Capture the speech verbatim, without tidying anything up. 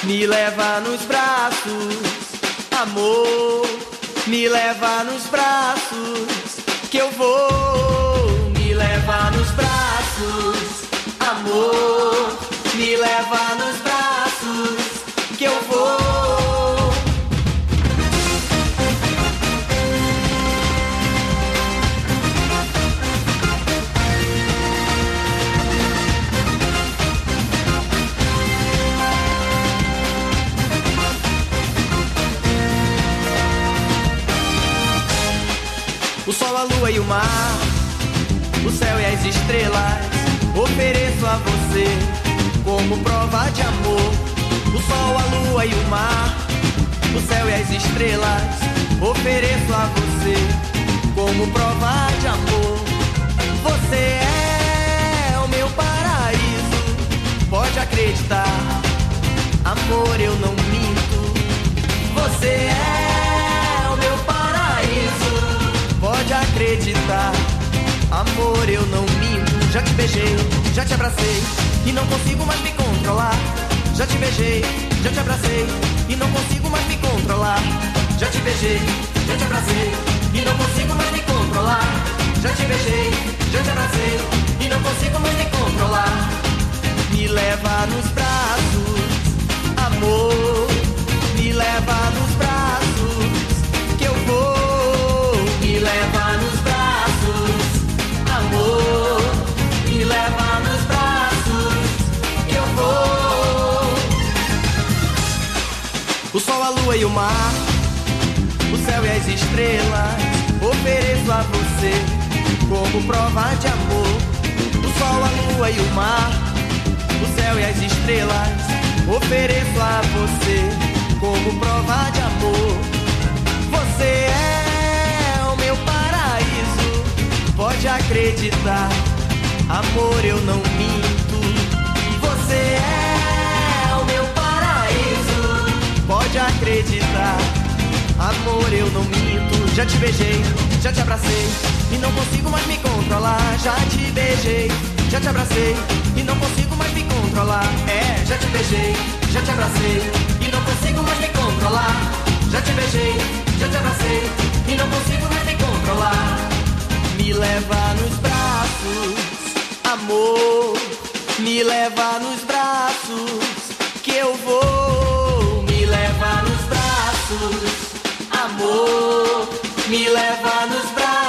me leva nos braços, amor, me leva nos braços, que eu vou. Me leva nos braços, amor, me leva nos braços, que eu vou. O sol, a lua e o mar, o céu e as estrelas, ofereço a você como prova de amor. O sol, a lua e o mar, o céu e as estrelas, ofereço a você como prova de amor. Você é o meu paraíso, pode acreditar, amor, eu não minto. Você é o meu paraíso, pode acreditar, amor, eu não minto. Já te beijei, já te abracei e não consigo mais me controlar. Já te beijei, já te abracei e não consigo mais me controlar. Já te beijei, já te abracei e não consigo mais me controlar. Já te beijei, já te abracei e não consigo mais me controlar. Me leva nos braços, amor, me leva nos braços, que eu vou. Me leva nos braços, amor, me leva nos braços, que eu vou. O sol, a lua e o mar, o céu e as estrelas, ofereço a você como prova de amor. O sol, a lua e o mar, o céu e as estrelas, ofereço a você como prova de amor. Você é o meu paraíso, pode acreditar, amor, eu não minto. Você é o meu paraíso, pode acreditar, amor, eu não minto. Já te beijei, já te abracei e não consigo mais me controlar. Já te beijei, já te abracei e não consigo mais me controlar. É, já te beijei, já te abracei e não consigo mais me controlar. Já te beijei, já te abracei e não consigo mais me controlar. Me leva nos braços, amor, me leva nos braços, que eu vou. Me leva nos braços, amor, me leva nos braços.